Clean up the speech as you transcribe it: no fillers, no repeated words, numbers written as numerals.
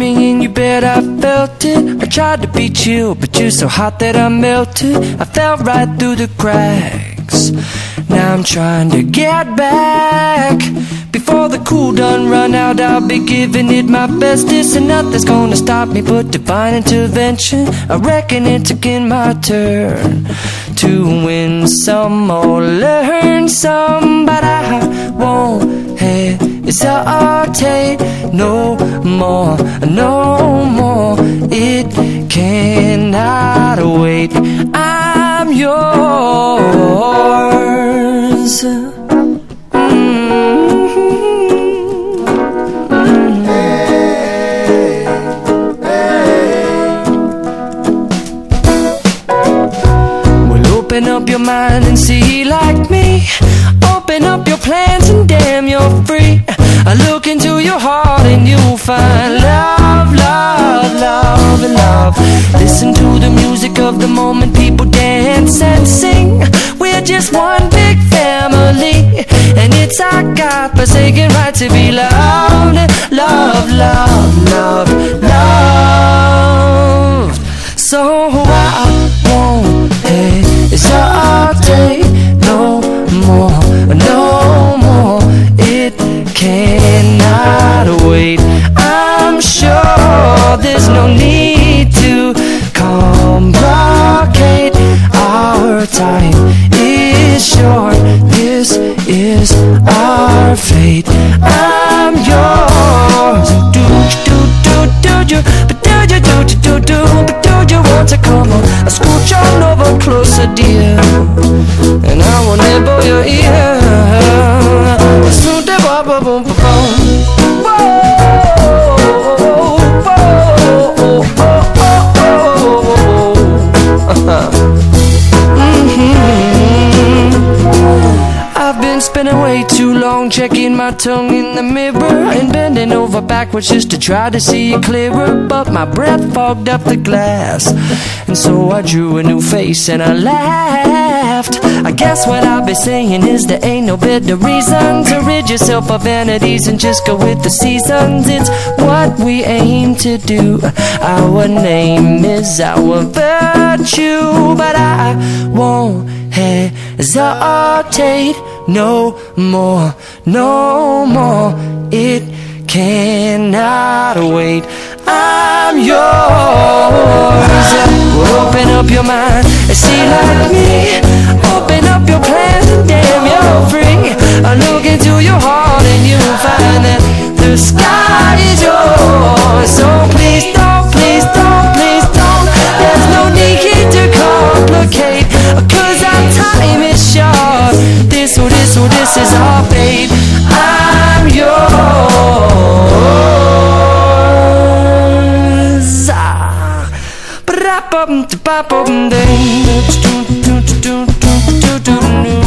me and you bet I felt it. I tried to be chill, but you're so hot that I melted. I fell right through the cracks. Now I'm trying to get back. Before the cool done run out, I'll be giving it my bestest, and nothing's gonna stop me but divine intervention. I reckon it's again my turn to win some or learn some, but I won't hesitate no more, no more. It cannot wait. I'm yours. Open up your mind and see like me. Open up your plans and damn, you're free. I look into your heart and you'll find love, love, love, and love. Listen to the music of the moment, people dance and sing. We're just one big family, and it's our God-forsaken right to be loved. Love, love, love, love. So I won't hesitate no more, no more. It cannot wait. I'm sure there's no need to complicate. Our time is short. This is our fate. I'm yours. Do you, but do you, but do you want to come on? I scooch on over closer, dear, and I will nibble your ear. Smooth the boom, boom, boom, boom. I've been spending way too long checking my tongue in the mirror and bending over backwards just to try to see it clearer, but my breath fogged up the glass, and so I drew a new face and I laughed. I guess what I'll be saying is there ain't no better reason to rid yourself of vanities and just go with the seasons. It's what we aim to do. Our name is our virtue, but I won't hesitate no more, no more. It cannot wait. I'm yours. Open up your mind and see like me. Open up your plans and damn, you're free. I look into your heart and you'll find that the sky is yours. So please don't, please don't, please don't. There's no need to complicate, 'cause our time is short. This is our fate. I'm yours. Ba-da-bum-da-ba-bum-ding.